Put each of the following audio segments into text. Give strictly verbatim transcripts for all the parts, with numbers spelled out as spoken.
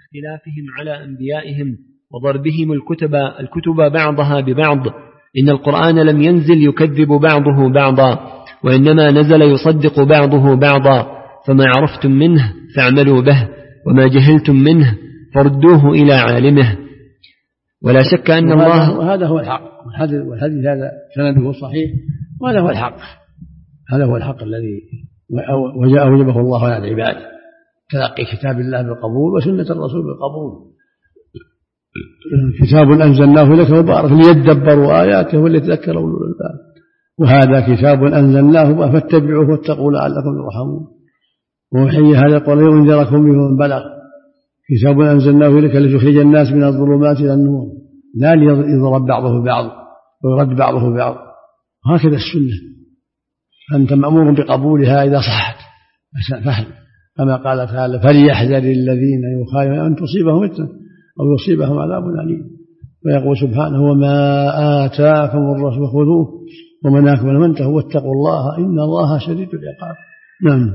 اختلافهم على أنبيائهم وضربهم الكتب, الكتب بعضها ببعض. إن القرآن لم ينزل يكذب بعضه بعضا، وإنما نزل يصدق بعضه بعضا، فما عرفتم منه فاعملوا به، وما جهلتم منه فردوه إلى عالمه. ولا شك أن الله، وهذا هو الحق، والحديث هذا سنده صحيح، وهذا هو الحق، هذا هو الحق الذي وجبه الله على العباد، تلقي كتاب الله بالقبول وسنة الرسول بالقبول. كتاب أنزلناه لك مبارك ليدبروا آياته وليتذكر أولو الألباب، وهذا كتاب أنزلناه فاتبعوه واتقوا لعلكم ترحمون. ووحي هذا القرآن لينذركم به من بلغ. كتاب أنزلناه لك لتخرج الناس من الظلمات إلى النور، لا ليضرب بعضه بعض ويرد بعضه بعض. هكذا السنة، أنت مأمور بقبولها إذا صحت فهم، كما قال تعالى: فليحذر الذين يخالفون أن تصيبهم فتنة أو يصيبهم عذاب أليم. ويقول سبحانه: وما آتاكم الرسول خذوه وما نهاكم عنه فانتهوا واتقوا الله إن الله شديد العقاب. نعم.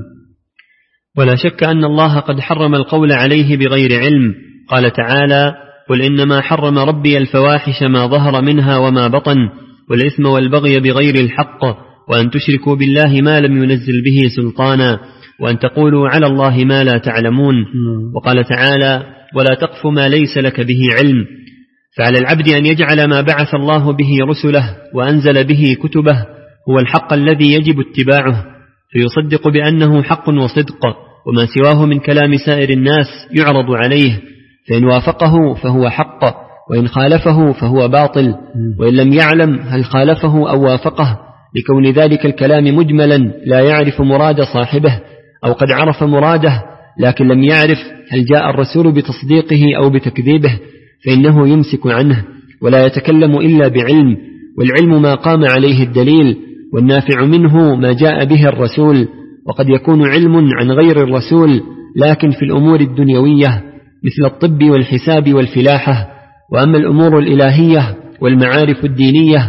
ولا شك أن الله قد حرم القول عليه بغير علم. قال تعالى: قل إنما حرم ربي الفواحش ما ظهر منها وما بطن والإثم والبغي بغير الحق وأن تشركوا بالله ما لم ينزل به سلطانا وأن تقولوا على الله ما لا تعلمون. وقال تعالى: ولا تقف ما ليس لك به علم. فعلى العبد أن يجعل ما بعث الله به رسله وأنزل به كتبه هو الحق الذي يجب اتباعه، فيصدق بأنه حق وصدق، وما سواه من كلام سائر الناس يعرض عليه، فإن وافقه فهو حق، وإن خالفه فهو باطل، وإن لم يعلم هل خالفه أو وافقه، لكون ذلك الكلام مجملا لا يعرف مراد صاحبه، أو قد عرف مراده لكن لم يعرف هل جاء الرسول بتصديقه أو بتكذيبه، فإنه يمسك عنه ولا يتكلم إلا بعلم، والعلم ما قام عليه الدليل، والنافع منه ما جاء به الرسول. وقد يكون علم عن غير الرسول لكن في الأمور الدنيوية مثل الطب والحساب والفلاحة. وأما الأمور الإلهية والمعارف الدينية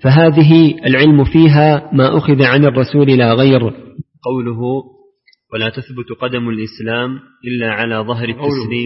فهذه العلم فيها ما أخذ عن الرسول لا غير. قوله: ولا تثبت قدم الإسلام إلا على ظهر التسليم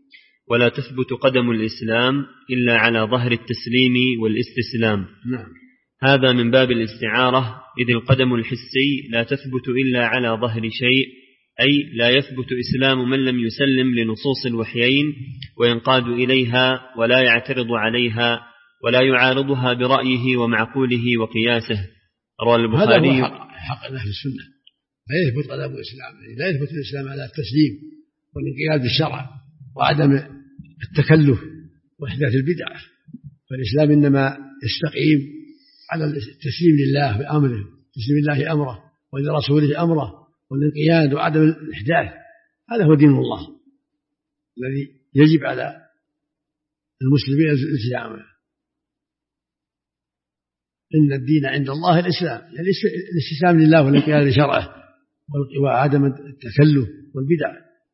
ولا تثبت قدم الإسلام إلا على ظهر التسليم والاستسلام. نعم. هذا من باب الاستعارة، إذ القدم الحسي لا تثبت إلا على ظهر شيء، أي لا يثبت إسلام من لم يسلم لنصوص الوحيين وينقاد إليها ولا يعترض عليها ولا يعارضها برأيه ومعقوله وقياسه. رواه البخاري. هذا هو حق, حق أهل السنة، لا يثبت قدم الإسلام، لا يثبت الإسلام على التسليم والانقياد بالشرع وعدم التكلف وإحداث البدع، فالإسلام إنما يستقيم على التسليم لله بأمره، تسليم الله أمره ولرسوله أمره والانقياد وعدم الإحداث. هذا هو دين الله الذي يجب على المسلمين الالتزام. إن الدين عند الله الإسلام، يعني الاستسلام لله والانقياد لشرعه وعدم التكلف والبدع.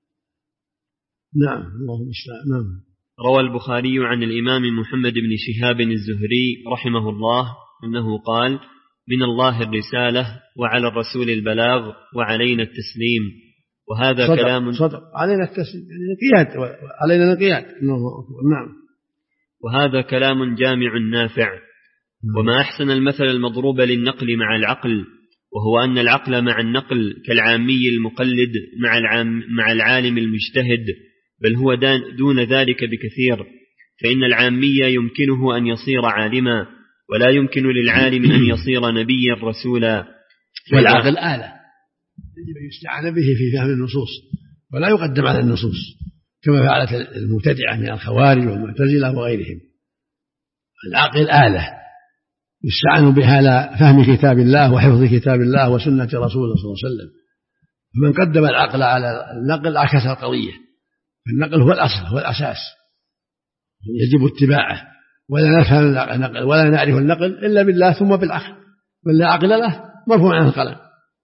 نعم. اللهم استعان. نعم. روى البخاري عن الإمام محمد بن شهاب الزهري رحمه الله أنه قال: من الله الرسالة وعلى الرسول البلاغ وعلينا التسليم. وهذا صدق كلام صدق علينا التسليم، يعني الانقياد، علينا الانقياد. نعم. وهذا كلام جامع نافع. وما أحسن المثل المضروب للنقل مع العقل، وهو أن العقل مع النقل كالعامي المقلد مع, العام مع العالم المجتهد، بل هو دون ذلك بكثير، فإن العامي يمكنه أن يصير عالما، ولا يمكن للعالم أن يصير نبيا رسولا. والعقل آلة يجب أن يستعان به في فهم النصوص ولا يقدم على النصوص، كما فعلت المبتدعة من الخوارج والمعتزلة وغيرهم. العقل آلة يستعان بها على فهم كتاب الله وحفظ كتاب الله وسنة رسوله صلى الله عليه وسلم. فمن قدم العقل على النقل عكس القضية، فالنقل هو الأصل، هو الأساس، يجب اتباعه، ولا نفهم النقل ولا نعرف النقل إلا بالله ثم بالعقل، من لا عقل له مرفوع عنه القلم.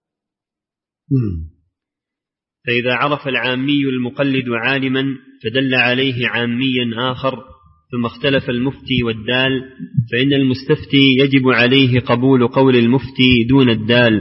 فإذا عرف العامي المقلد عالما فدل عليه عاميا آخر، ثم اختلف المفتي والدال، فإن المستفتي يجب عليه قبول قول المفتي دون الدال،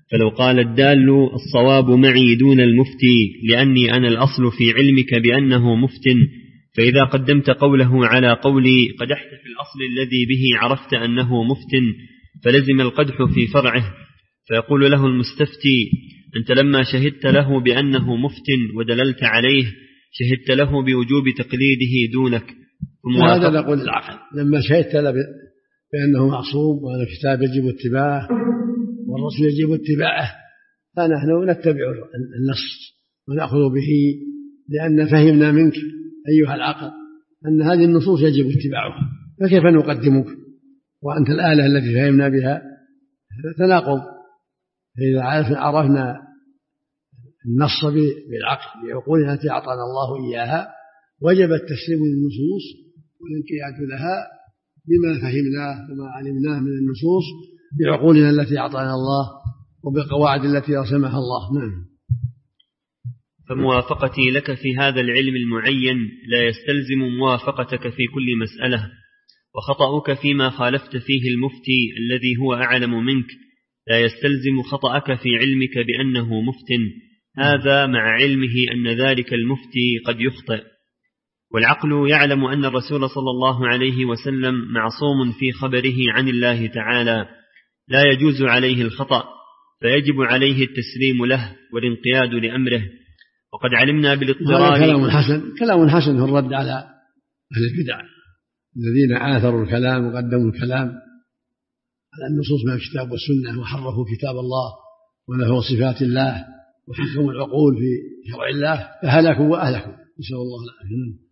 فلو قال الدال الصواب معي دون المفتي لأني أنا الأصل في علمك بأنه مفت، فإذا قدمت قوله على قولي قدحت في الأصل الذي به عرفت أنه مفت، فلزم القدح في فرعه، فيقول له المستفتي أنت لما شهدت له بأنه مفت ودللت عليه شهدت له بوجوب تقليده دونك. وهذا نقول العقل لما شهدت له بأنه معصوم وأن الكتاب يجب اتباعه والرسول يجب اتباعه، فنحن نتبع النص ونأخذ به، لأن فهمنا منك أيها العقل أن هذه النصوص يجب اتباعها، فكيف نقدمك وأنت الآلة التي فهمنا بها؟ تناقض. فإذا عرفنا النص بالعقل بعقولنا التي أعطانا الله إياها وجب التسليم للنصوص والانقياد لها بما فهمناه وما علمناه من النصوص بعقولنا التي أعطانا الله وبالقواعد التي رسمها الله. نعم. فموافقتي لك في هذا العلم المعين لا يستلزم موافقتك في كل مسألة، وخطأك فيما خالفت فيه المفتي الذي هو أعلم منك لا يستلزم خطأك في علمك بأنه مفت، هذا مع علمه أن ذلك المفتي قد يخطئ. والعقل يعلم أن الرسول صلى الله عليه وسلم معصوم في خبره عن الله تعالى لا يجوز عليه الخطأ، فيجب عليه التسليم له والانقياد لأمره. وقد علمنا بالاضطرار كلام حسن كلام حسن في الرد على أهل البدع الذين آثروا الكلام وقدموا الكلام على النصوص من الكتاب والسنة وحرفوا كتاب الله ونفوا صفات الله وحكموا العقول في شرع الله فهلكوا وأهلكوا، نسأل الله العافية.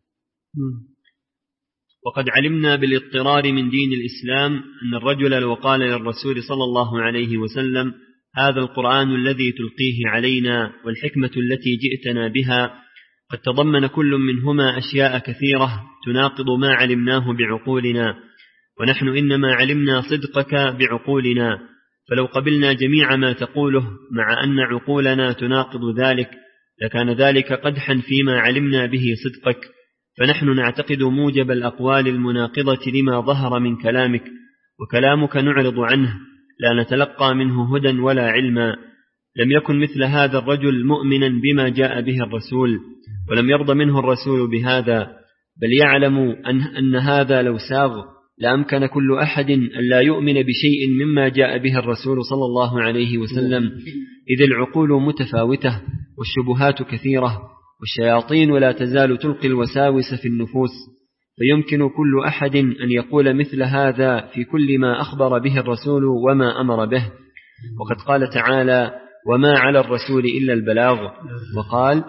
وقد علمنا بالاضطرار من دين الإسلام أن الرجل لو قال للرسول صلى الله عليه وسلم هذا القرآن الذي تلقيه علينا والحكمة التي جئتنا بها قد تضمن كل منهما أشياء كثيرة تناقض ما علمناه بعقولنا، ونحن إنما علمنا صدقك بعقولنا، فلو قبلنا جميع ما تقوله مع أن عقولنا تناقض ذلك لكان ذلك قدحا فيما علمنا به صدقك، فنحن نعتقد موجب الأقوال المناقضة لما ظهر من كلامك، وكلامك نعرض عنه لا نتلقى منه هدى ولا علما. لم يكن مثل هذا الرجل مؤمنا بما جاء به الرسول، ولم يرضى منه الرسول بهذا، بل يعلم أن, أن هذا لو ساغ لأمكن كل أحد أن لا يؤمن بشيء مما جاء به الرسول صلى الله عليه وسلم، إذ العقول متفاوتة والشبهات كثيرة والشياطين لا تزال تلقي الوساوس في النفوس، فيمكن كل أحد أن يقول مثل هذا في كل ما أخبر به الرسول وما أمر به. وقد قال تعالى وما على الرسول إلا البلاغ، وقال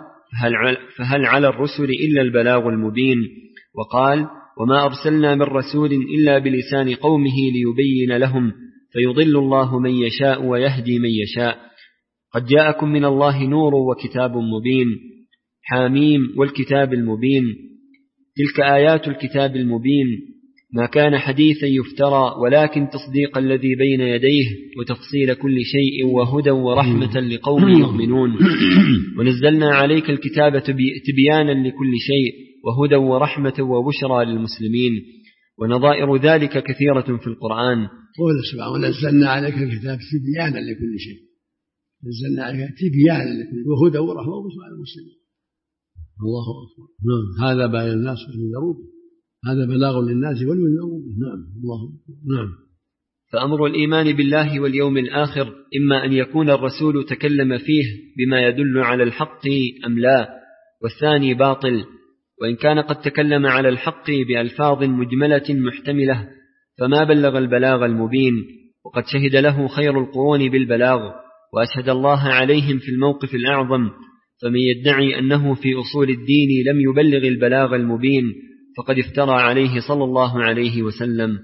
فهل على الرسل إلا البلاغ المبين، وقال وما أرسلنا من رسول إلا بلسان قومه ليبين لهم فيضل الله من يشاء ويهدي من يشاء. قد جاءكم من الله نور وكتاب مبين، حاميم والكتاب المبين، تلك آيات الكتاب المبين، ما كان حديثا يفترى ولكن تصديق الذي بين يديه وتفصيل كل شيء وهدى ورحمة لقوم يؤمنون، ونزلنا عليك الكتاب تبيانا لكل شيء وهدى ورحمة وبشرى للمسلمين، ونظائر ذلك كثيرة في القرآن. قول سبحانه ونزلنا عليك الكتاب تبيانا لكل شيء، نزلنا عليك تبيانا لكل شيء وهدى ورحمة وبشرى للمسلمين. الله أكبر. نعم. هذا بيان الناس ولينذروا به، هذا بلاغ للناس ولينذروا به. نعم. الله أكبر. نعم. فأمر الإيمان بالله واليوم الآخر إما أن يكون الرسول تكلم فيه بما يدل على الحق أم لا، والثاني باطل، وإن كان قد تكلم على الحق بألفاظ مجملة محتملة فما بلغ البلاغ المبين، وقد شهد له خير القرون بالبلاغ وأشهد الله عليهم في الموقف الأعظم، فمن يدعي أنه في أصول الدين لم يبلغ البلاغ المبين فقد افترى عليه صلى الله عليه وسلم.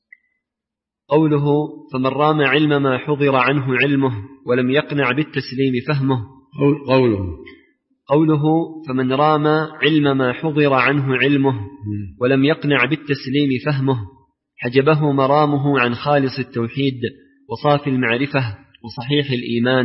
قوله فمن رام علم ما حضر عنه علمه ولم يقنع بالتسليم فهمه، قوله قوله فمن رام علم ما حضر عنه علمه ولم يقنع بالتسليم فهمه حجبه مرامه عن خالص التوحيد وصافي المعرفة وصحيح الإيمان.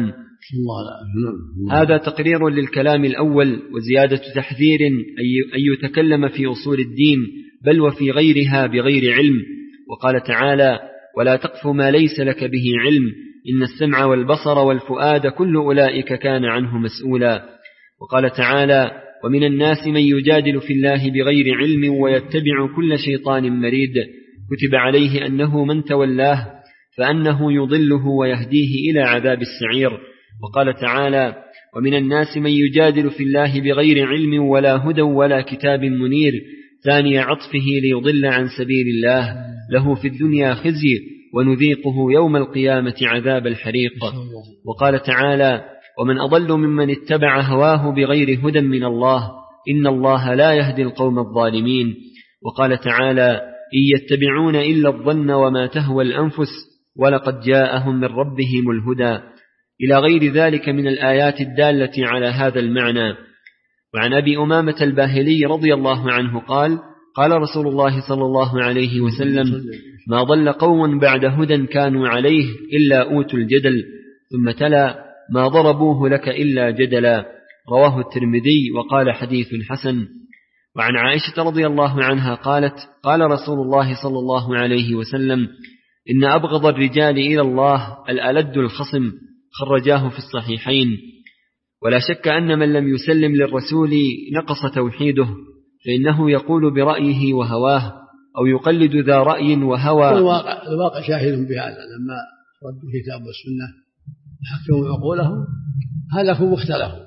الله. هذا تقرير للكلام الأول وزيادة تحذير أن يتكلم في أصول الدين بل وفي غيرها بغير علم. وقال تعالى ولا تقف ما ليس لك به علم إن السمع والبصر والفؤاد كل أولئك كان عنه مسؤولا. وقال تعالى: ومن الناس من يجادل في الله بغير علم ويتبع كل شيطان مريد كتب عليه أنه من تولاه فأنه يضله ويهديه إلى عذاب السعير. وقال تعالى: ومن الناس من يجادل في الله بغير علم ولا هدى ولا كتاب منير ثاني عطفه ليضل عن سبيل الله له في الدنيا خزي ونذيقه يوم القيامة عذاب الحريق. وقال تعالى: ومن أضل ممن اتبع هواه بغير هدى من الله إن الله لا يهدي القوم الظالمين. وقال تعالى: إن يتبعون إلا الظن وما تهوى الأنفس ولقد جاءهم من ربهم الهدى، إلى غير ذلك من الآيات الدالة على هذا المعنى. وعن أبي أمامة الباهلي رضي الله عنه قال: قال رسول الله صلى الله عليه وسلم: ما ضل قوم بعد هدى كانوا عليه إلا أوتوا الجدل، ثم تلا: ما ضربوه لك إلا جدلا. رواه الترمذي وقال حديث حسن. وعن عائشة رضي الله عنها قالت: قال رسول الله صلى الله عليه وسلم: إن أبغض الرجال إلى الله الألد الخصم، خرجاه في الصحيحين. ولا شك أن من لم يسلم للرسول نقص توحيده، فإنه يقول برأيه وهواه أو يقلد ذا رأي وهوى. الواقع, الواقع شاهد بهذا، لما ردوا الكتاب والسنة وحكموا عقولهم هلكوا واختلفوا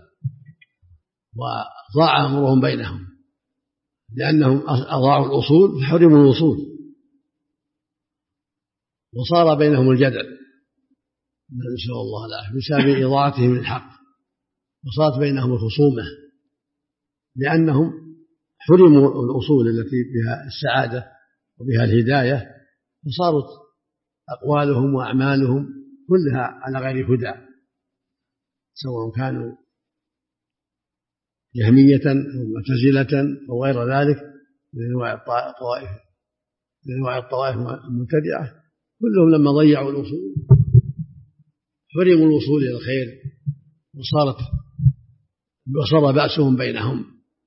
وضاع أمرهم بينهم، لأنهم أضاعوا الأصول فحرموا الوصول وصار بينهم الجدل، نسأل الله العافية، بسبب إضاعتهم الحق، وصارت بينهم الخصومة لأنهم حرموا الأصول التي بها السعادة وبها الهداية، فصارت أقوالهم وأعمالهم كلها على غير هدى، سواء كانوا جهمية أو معتزلة أو غير ذلك من أنواع الطوائف من أنواع الطوائف المبتدعة، كلهم لما ضيعوا الأصول حرموا الوصول إلى الخير، وصارت وصار بأسهم بينهم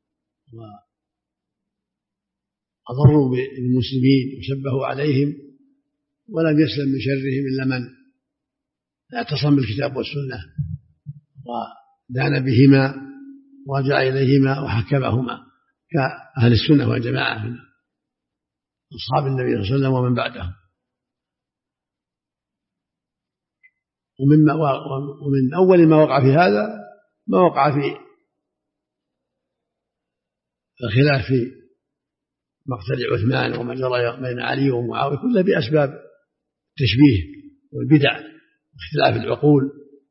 وأضروا بالمسلمين وشبهوا عليهم، ولم يسلم من شرهم إلا من اعتصم بالكتاب والسنة ودان بهما ورجع إليهما وحكمهما كأهل السنة والجماعة من أصحاب النبي صلى الله عليه وسلم ومن بعدهم. ومن, ومن أول ما وقع في هذا ما وقع في الخلاف في مقتل عثمان وما جرى بين علي ومعاوية، كله بأسباب التشبيه والبدع واختلاف العقول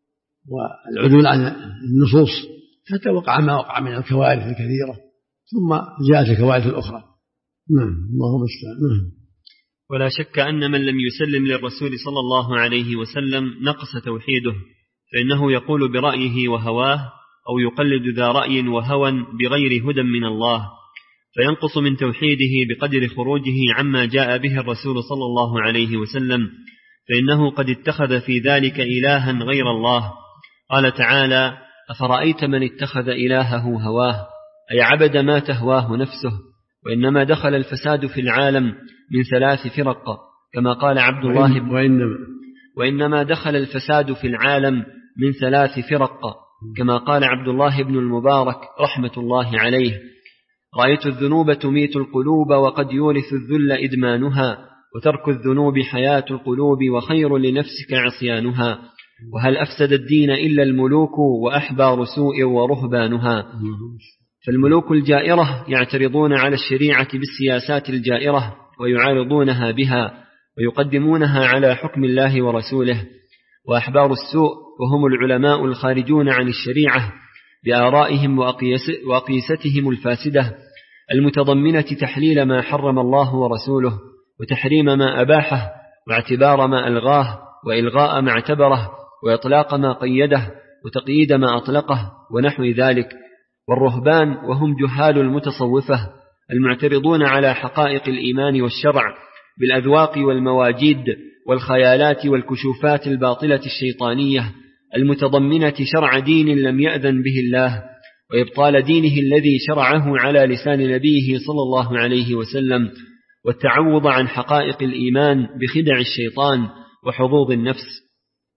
والعدول عن النصوص، حتى وقع ما وقع من الكوارث الكثيرة، ثم جاءت الكوارث الأخرى. نعم، اللهم استعان. ولا شك أن من لم يسلم للرسول صلى الله عليه وسلم نقص توحيده، فإنه يقول برأيه وهواه أو يقلد ذا رأي وهوى بغير هدى من الله، فينقص من توحيده بقدر خروجه عما جاء به الرسول صلى الله عليه وسلم، فإنه قد اتخذ في ذلك إلها غير الله. قال تعالى: أفرأيت من اتخذ إلهه هواه، أي عبد ما تهواه نفسه. وإنما دخل الفساد في العالم من ثلاث فرق، كما قال عبد الله بن وإنما, وإنما دخل الفساد في العالم من ثلاث فرق، كما قال عبد الله بن المبارك رحمة الله عليه: رأيت الذنوب تميت القلوب وقد يورث الذل إدمانها، وترك الذنوب حياة القلوب وخير لنفسك عصيانها، وهل أفسد الدين إلا الملوك وأحبار سوء ورهبانها. فالملوك الجائرة يعترضون على الشريعة بالسياسات الجائرة ويعارضونها بها ويقدمونها على حكم الله ورسوله، وأحبار السوء وهم العلماء الخارجون عن الشريعة بآرائهم وأقيستهم الفاسدة المتضمنة تحليل ما حرم الله ورسوله وتحريم ما أباحه واعتبار ما ألغاه وإلغاء ما اعتبره وإطلاق ما قيده وتقييد ما أطلقه ونحو ذلك. والرهبان وهم جهال المتصوفة المعترضون على حقائق الإيمان والشرع بالأذواق والمواجيد والخيالات والكشوفات الباطلة الشيطانية المتضمنة شرع دين لم يأذن به الله، وإبطال دينه الذي شرعه على لسان نبيه صلى الله عليه وسلم، والتعوض عن حقائق الإيمان بخدع الشيطان وحظوظ النفس.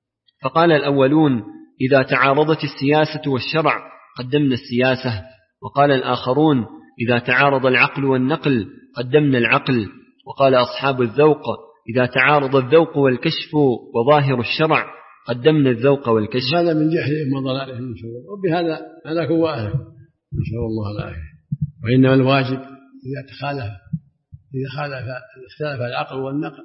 فقال الأولون: إذا تعارضت السياسة والشرع قدمنا السياسة. وقال الآخرون: إذا تعارض العقل والنقل قدمنا العقل. وقال أصحاب الذوق: إذا تعارض الذوق والكشف وظاهر الشرع قدمنا الذوق والكشف. هذا من جهلهم وضلالهم من شاء الله، وبهذا هلاكوا وأهلكوا إن شاء الله العافية. وإنما الواجب إذا تخالف إذا خالف اختلف العقل والنقل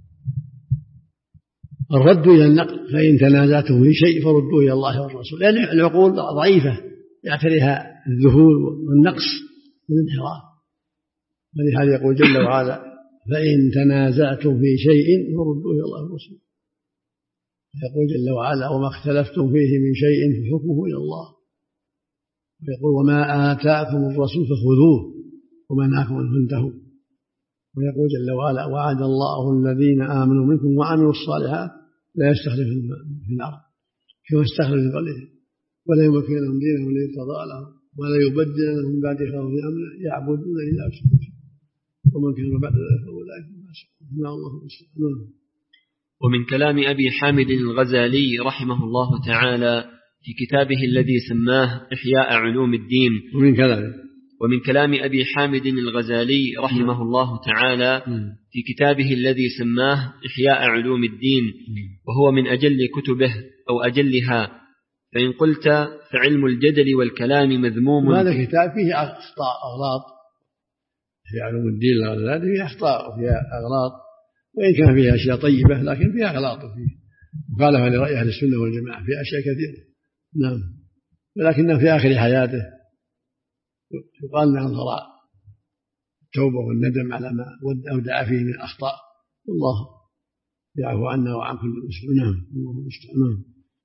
الرد إلى النقل، فإن تنازعتم في شيء فردوه إلى الله والرسول، لأن يعني العقول ضعيفة يعتريها الذهول والنقص والانحراف. ولهذا يقول جل وعلا: فإن تنازعتم في شيء فردوه إلى الله والرسول. يقول جل وعلا: وما اختلفتم فيه من شيء فحكمه إلى الله. ويقول: وما آتاكم الرسول فخذوه وما نهاكم عنه فانتهوا. ويقول جل وعلا: وعد الله الذين آمنوا منكم وعملوا الصالحات لا يستخلفهم في الأرض كما استخلف في قبلهم ولا يمكن لهم دينهم الذي ارتضى لهم ولا يبدلنهم من بعد خوف أمنا يعبدون إلا أشركوا ومن كان بعد ذلك فأولئك هم الفاسقون. الله المستعان. ومن كلام أبي حامد الغزالي رحمه الله تعالى في كتابه الذي سماه إحياء علوم الدين. ومن كلامه ومن كلام أبي حامد الغزالي رحمه الله تعالى في كتابه الذي سماه إحياء علوم الدين، وهو من أجل كتبه أو أجلها. فإن قلت فعلم الجدل والكلام مذموم. هذا كتاب فيه أخطاء أغلاط في علوم الدين الغزالي، فيه أخطاء وفيها أغلاط، وإن كان فيها أشياء طيبة لكن فيها أغلاط فيه مخالفة لرأي أهل السنة والجماعة في أشياء كثيرة. نعم. ولكنه في آخر حياته يقال له انظر التوبة والندم على ما أودع فيه من الأخطاء، والله يعفو عنا وعن كل مسلم. نعم. الله المستعان.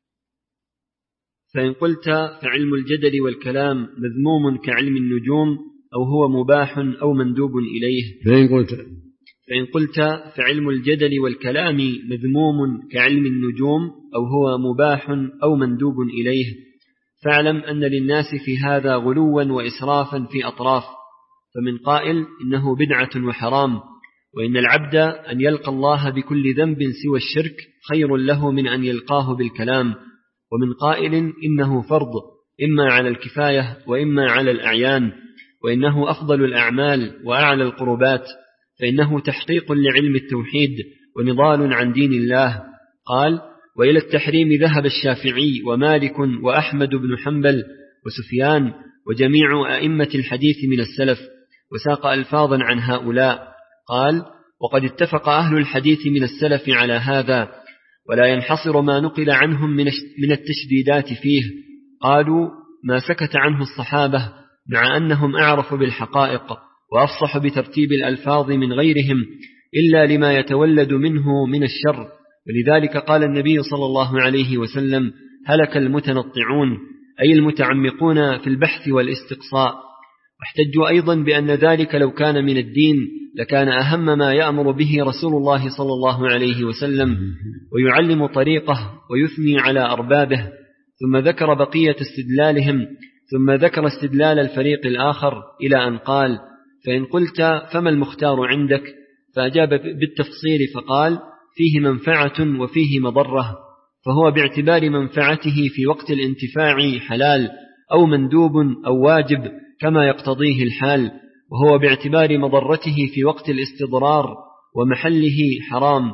فإن قلت فعلم الجدل والكلام مذموم كعلم النجوم أو هو مباح أو مندوب إليه. فإن قلت فإن قلت فعلم الجدل والكلام مذموم كعلم النجوم أو هو مباح أو مندوب إليه، فاعلم أن للناس في هذا غلوا وإسرافا في أطراف. فمن قائل إنه بدعة وحرام، وإن العبد أن يلقى الله بكل ذنب سوى الشرك خير له من أن يلقاه بالكلام. ومن قائل إنه فرض إما على الكفاية وإما على الأعيان، وإنه أفضل الأعمال وأعلى القربات، فإنه تحقيق لعلم التوحيد ونضال عن دين الله. قال: وإلى التحريم ذهب الشافعي ومالك وأحمد بن حنبل وسفيان وجميع أئمة الحديث من السلف، وساق ألفاظا عن هؤلاء. قال: وقد اتفق أهل الحديث من السلف على هذا، ولا ينحصر ما نقل عنهم من التشديدات فيه. قالوا: ما سكت عنه الصحابة مع أنهم أعرف بالحقائق وأفصح بترتيب الألفاظ من غيرهم إلا لما يتولد منه من الشر. ولذلك قال النبي صلى الله عليه وسلم: هلك المتنطعون، أي المتعمقون في البحث والاستقصاء. واحتجوا أيضا بأن ذلك لو كان من الدين لكان أهم ما يأمر به رسول الله صلى الله عليه وسلم ويعلم طريقه ويثني على أربابه. ثم ذكر بقية استدلالهم، ثم ذكر استدلال الفريق الآخر إلى أن قال: فإن قلت فما المختار عندك؟ فأجاب بالتفصيل فقال: فيه منفعة وفيه مضرة، فهو باعتبار منفعته في وقت الانتفاع حلال أو مندوب أو واجب كما يقتضيه الحال، وهو باعتبار مضرته في وقت الاستضرار ومحله حرام.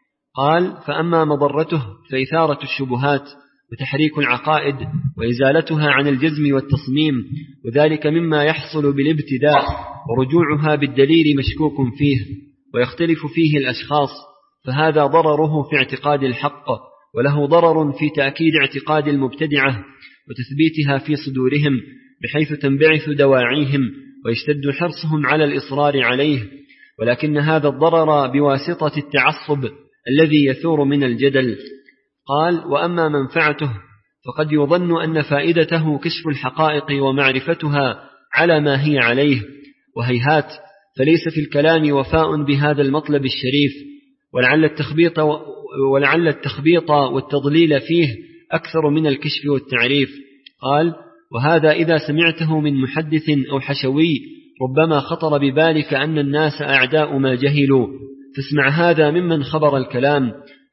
قال: فأما مضرته فإثارة الشبهات وتحريك العقائد وإزالتها عن الجزم والتصميم، وذلك مما يحصل بالابتداء، ورجوعها بالدليل مشكوك فيه ويختلف فيه الأشخاص، فهذا ضرره في اعتقاد الحق، وله ضرر في تأكيد اعتقاد المبتدعة وتثبيتها في صدورهم، بحيث تنبعث دواعيهم ويشتد حرصهم على الإصرار عليه. ولكن هذا الضرر بواسطة التعصب الذي يثور من الجدل. قال: وأما منفعته فقد يظن أن فائدته كشف الحقائق ومعرفتها على ما هي عليه، وهيهات، فليس في الكلام وفاء بهذا المطلب الشريف، ولعل التخبيط, ولعل التخبيط والتضليل فيه أكثر من الكشف والتعريف. قال: وهذا إذا سمعته من محدث أو حشوي ربما خطر ببالك أن الناس أعداء ما جهلوا، فاسمع هذا ممن خبر الكلام،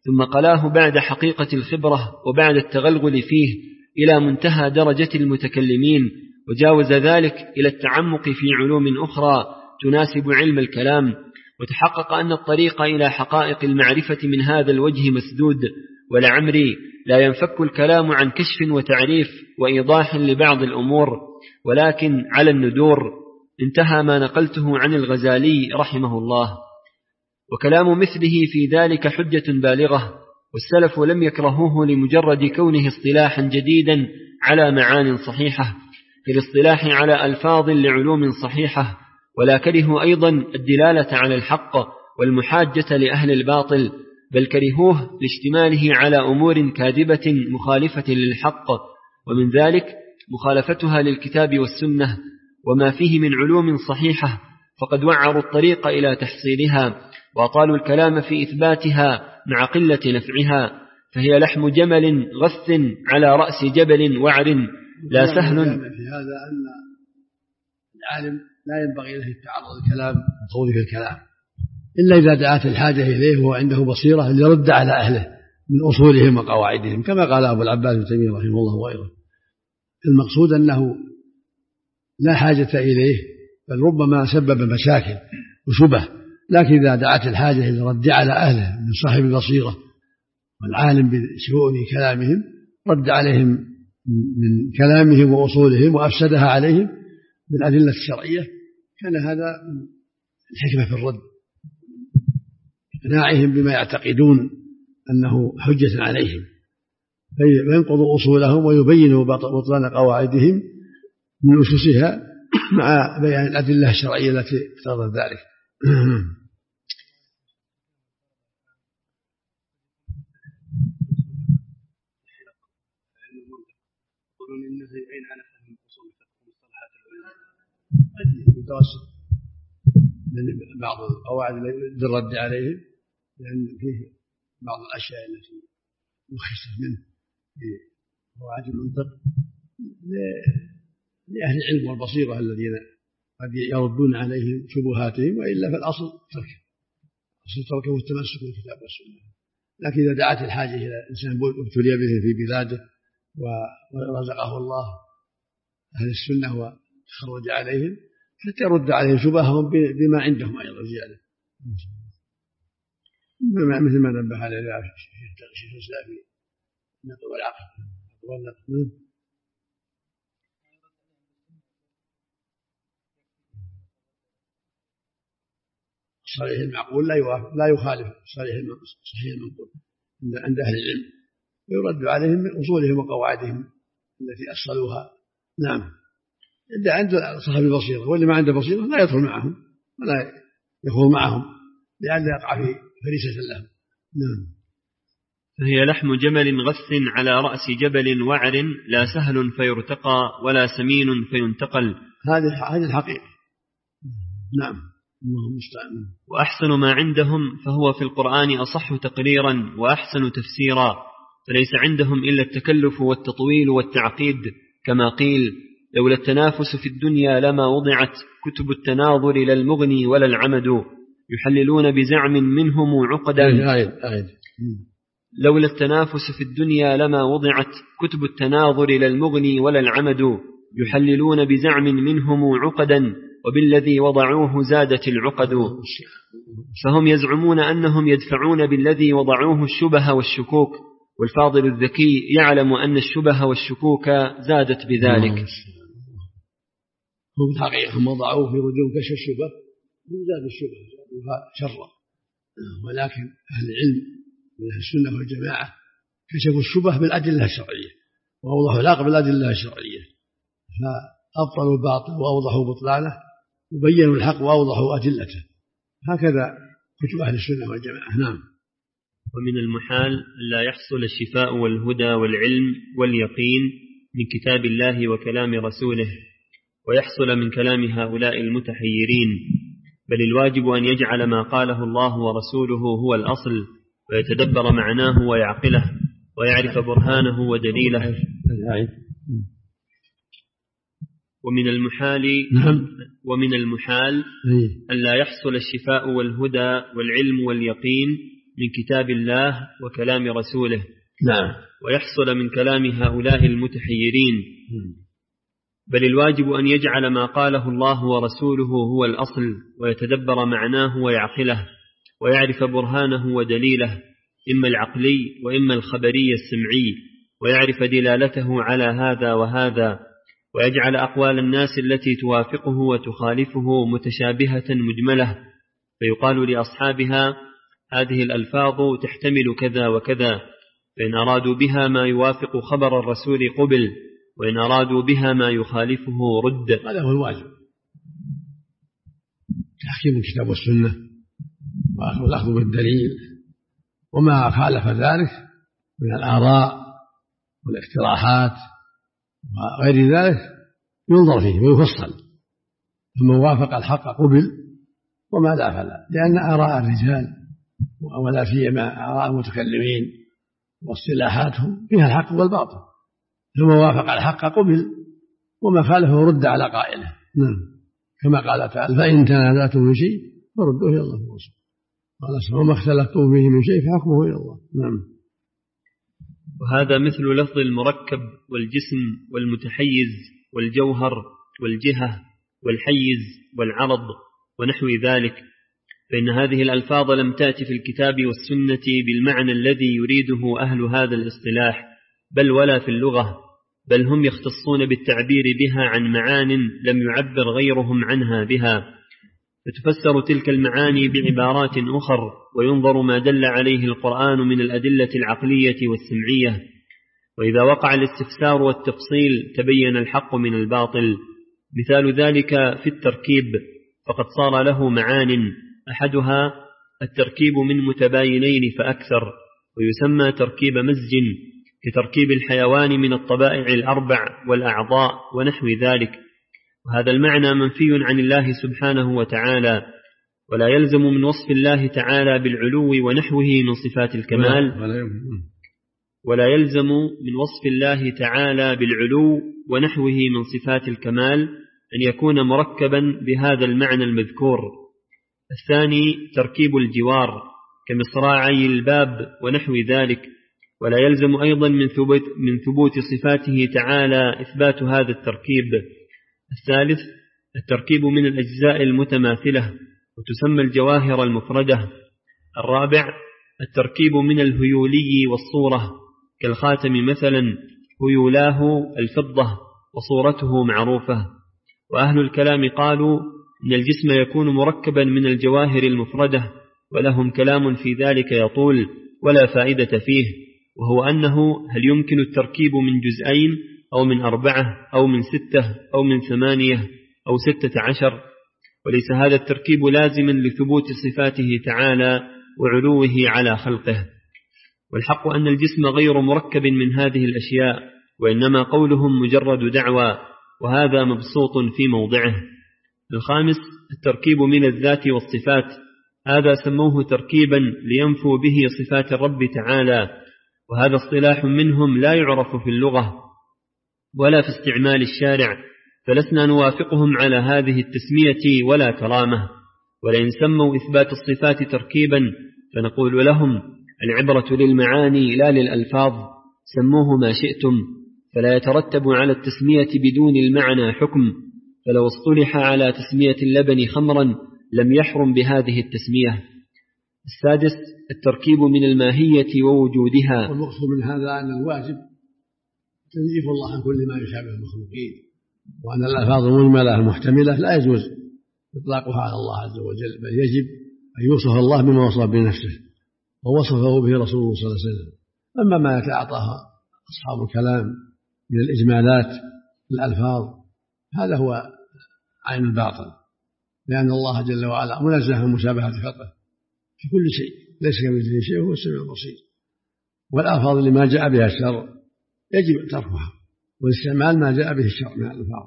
ثم قلاه بعد حقيقة الخبرة وبعد التغلغل فيه إلى منتهى درجة المتكلمين، وجاوز ذلك إلى التعمق في علوم أخرى تناسب علم الكلام، وتحقق أن الطريق إلى حقائق المعرفة من هذا الوجه مسدود، ولعمري لا ينفك الكلام عن كشف وتعريف وإيضاح لبعض الأمور، ولكن على الندور. انتهى ما نقلته عن الغزالي رحمه الله. وكلام مثله في ذلك حجة بالغة، والسلف لم يكرهوه لمجرد كونه اصطلاحا جديدا على معان صحيحة في الاصطلاح على ألفاظ لعلوم صحيحة، ولا كرهوا أيضا الدلالة على الحق والمحاجة لأهل الباطل، بل كرهوه لاشتماله على أمور كاذبة مخالفة للحق، ومن ذلك مخالفتها للكتاب والسنة وما فيه من علوم صحيحة، فقد وعروا الطريق إلى تحصيلها وأطالوا الكلام في إثباتها مع قلة نفعها، فهي لحم جمل غث على رأس جبل وعر لا سهل. في هذا أن العالم لا ينبغي له التعرض للكلام وطول في الكلام إلا إذا دعت الحاجة إليه وهو عنده بصيرة ليرد على أهله من أصولهم وقواعدهم، كما قال أبو العباس بن تيمية رحمه الله وغيره. المقصود أنه لا حاجة إليه، بل ربما سبب مشاكل وشبه، لكن إذا دعت الحاجة إلى رد على أهله من صاحب البصيرة والعالم بشؤون كلامهم، رد عليهم من كلامهم وأصولهم وأفسدها عليهم بالأدلة الشرعية، كان هذا الحكمة في الرد، إقناعهم بما يعتقدون أنه حجة عليهم، فينقضوا أصولهم ويبينوا بطلان قواعدهم من أسسها مع بيان الأدلة الشرعية التي اقتضت ذلك. يقولون إنه يعين على فهم أصول الفقه ومصطلحات العلماء، قد يتوسط من بعض القواعد للرد عليهم، لأن فيه بعض الأشياء التي يخصص منه في قواعد المنطق لأهل العلم والبصيرة الذين قد يردون عليهم شبهاتهم، وإلا فالأصل تركه، أصل تركه التمسك بالكتاب والسنة. لكن إذا دعت الحاجة إلى إنسان ابتلي به في بلاده ورزقه الله أهل السنة وخرج عليهم حتى يرد عليهم شبههم بما عندهم أيضا زيادة، مثل ما نبه عليه الشيخ الإسلام في النقل والعقل والنقل. الصحيح المعقول لا لا يخالف صحيح صحيح المنقول عند أهل العلم، ويرد عليهم من أصولهم وقواعدهم التي أصلوها. نعم، إذا عنده صاحب البصيرة، واللي ما عنده بصيرة لا يدخل معهم ولا يخوض معهم لأن يقع في فريسة لهم. نعم. فهي لحم جمل غث على رأس جبل وعر لا سهل فيرتقى ولا سمين فينتقل. هذه هذه الحقيقة. نعم. الله المستعان. وأحسن ما عندهم فهو في القرآن أصح تقريرا وأحسن تفسيرا، فليس عندهم إلا التكلف والتطويل والتعقيد، كما قيل: لولا التنافس في الدنيا لما وضعت كتب التناظر لا المغني ولا العمد، يحللون بزعم منهم عقدا. لولا التنافس في الدنيا لما وضعت كتب التناظر لا المغني ولا العمد، يحللون بزعم منهم عقدا، وبالذي وضعوه زادت العقد. فهم يزعمون أنهم يدفعون بالذي وضعوه الشبه والشكوك، والفاضل الذكي يعلم أن الشبه والشكوك زادت بذلك. هم الحقيقة هم وضعوه في وجوه كشف الشبه زاد الشبه شرا، ولكن أهل العلم من أهل السنة والجماعة كشفوا الشبه بالأدلة الشرعية وأوضحوا الحق بالأدلة الشرعية، فأبطلوا الباطل وأوضحوا بطلانه وبينوا الحق وأوضحوا أدلته، هكذا كتب أهل السنة والجماعة. نعم. ومن المحال لا يحصل الشفاء والهدى والعلم واليقين من كتاب الله وكلام رسوله، ويحصل من كلام هؤلاء المتحيرين، بل الواجب أن يجعل ما قاله الله ورسوله هو الأصل، ويتدبر معناه ويعقله ويعرف برهانه ودليله. ومن المحال نعم. ومن المحال أن لا يحصل الشفاء والهدى والعلم واليقين من كتاب الله وكلام رسوله. نعم. ويحصل من كلام هؤلاء المتحيرين، بل الواجب أن يجعل ما قاله الله ورسوله هو الأصل، ويتدبر معناه ويعقله، ويعرف برهانه ودليله، إما العقلي وإما الخبري السمعي، ويعرف دلالته على هذا وهذا، ويجعل أقوال الناس التي توافقه وتخالفه متشابهة مجملة، فيقال لأصحابها هذه الألفاظ تحتمل كذا وكذا، فإن أرادوا بها ما يوافق خبر الرسول قبل، وإن أرادوا بها ما يخالفه رد. هذا هو الواجب، تحكيم الكتاب والسنة والأخذ بالدليل، وما خالف ذلك من الآراء والاقتراحات وغير ذلك ينظر فيه ويفصل، ثم وافق الحق قبل وما لا فلا، لأن آراء الرجال ولا سيما آراء المتكلمين واصطلاحاتهم فيها الحق والباطل، ثم وافق الحق قبل وما خالفه رد على قائله. نعم. كما قال تعالى فإن تنازعتم من شيء فردوه إلى الله ورسوله، قال وما اختلفتم فيه من شيء فحكمه إلى الله. نعم. وهذا مثل لفظ المركب والجسم والمتحيز والجوهر والجهة والحيز والعرض ونحو ذلك، فإن هذه الألفاظ لم تأتي في الكتاب والسنة بالمعنى الذي يريده أهل هذا الاصطلاح، بل ولا في اللغة، بل هم يختصون بالتعبير بها عن معان لم يعبر غيرهم عنها بها، فتفسر تلك المعاني بعبارات أخر، وينظر ما دل عليه القرآن من الأدلة العقلية والسمعية، وإذا وقع الاستفسار والتفصيل تبين الحق من الباطل. مثال ذلك في التركيب، فقد صار له معان، أحدها التركيب من متباينين فأكثر، ويسمى تركيب مزج، كتركيب الحيوان من الطبائع الأربع والأعضاء ونحو ذلك، وهذا المعنى منفي عن الله سبحانه وتعالى، ولا يلزم من وصف الله تعالى بالعلو ونحوه من صفات الكمال ولا يلزم من وصف الله تعالى بالعلو ونحوه من صفات الكمال أن يكون مركبا بهذا المعنى المذكور. الثاني تركيب الجوار كمصراعي الباب ونحو ذلك، ولا يلزم أيضا من ثبوت, من ثبوت صفاته تعالى إثبات هذا التركيب. الثالث التركيب من الأجزاء المتماثلة، وتسمى الجواهر المفردة. الرابع التركيب من الهيولي والصورة، كالخاتم مثلا هيولاه الفضة وصورته معروفة. وأهل الكلام قالوا إن الجسم يكون مركبا من الجواهر المفردة، ولهم كلام في ذلك يطول ولا فائدة فيه، وهو أنه هل يمكن التركيب من جزئين أو من أربعة أو من ستة أو من ثمانية أو ستة عشر، وليس هذا التركيب لازما لثبوت صفاته تعالى وعلوه على خلقه. والحق أن الجسم غير مركب من هذه الأشياء، وإنما قولهم مجرد دعوى، وهذا مبسوط في موضعه. الخامس التركيب من الذات والصفات، هذا سموه تركيبا لينفوا به صفات الرب تعالى، وهذا اصطلاح منهم لا يعرف في اللغة ولا في استعمال الشارع، فلسنا نوافقهم على هذه التسمية ولا كرامة. ولئن سموا إثبات الصفات تركيبا فنقول لهم العبرة للمعاني لا للألفاظ، سموه ما شئتم، فلا يترتب على التسمية بدون المعنى حكم، فلو اصطلح على تسمية اللبن خمرا لم يحرم بهذه التسمية. السادس التركيب من الماهية ووجودها، والمقصود من هذا أن الواجب تنزيف الله عن كل ما يشابه المخلوقين، وأن الألفاظ المجملة المحتملة لا يجوز إطلاقها على الله عز وجل، بل يجب أن يوصف الله بما وصف بنفسه ووصفه به رسوله صلى الله عليه وسلم. أما ما يتعاطاها أصحاب الكلام من الإجمالات الألفاظ هذا هو عين الباطل، لأن الله جل وعلا منزه عن مشابهة خلقه في كل شيء، ليس كمثله شيء وهو السميع البصير. والألفاظ اللي ما جاء بها الشرع يجب تركها والاستعمال ما جاء به الشرع من الألفاظ،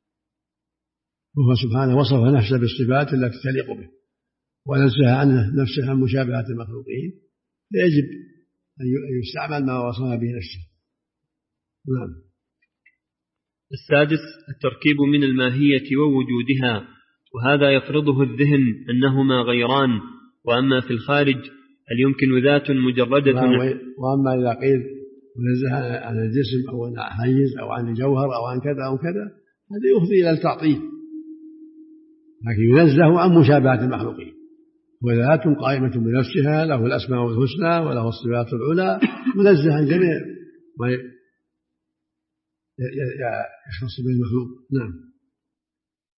وهو سبحانه وصف نفسه بالصفات التي تليق به ونزه عنه نفسه عن مشابهة المخلوقين، فيجب أن يستعمل ما وصف به نفسه. نعم. السادس التركيب من الماهية ووجودها، وهذا يفرضه الذهن أنهما غيران، وأما في الخارج هل يمكن ذات مجردة؟ وأما إذا قيل منزه عن الجسم أو عن حيز أو عن الجوهر أو عن كذا أو كذا هذا يفضي إلى التعطيل، لكن ينزه عن مشابهة المخلوقين. وذات قائمة بنفسها له الأسماء الحسنى وله الصفات العلى، منزه عن جميع ما يختص به المخلوق. نعم.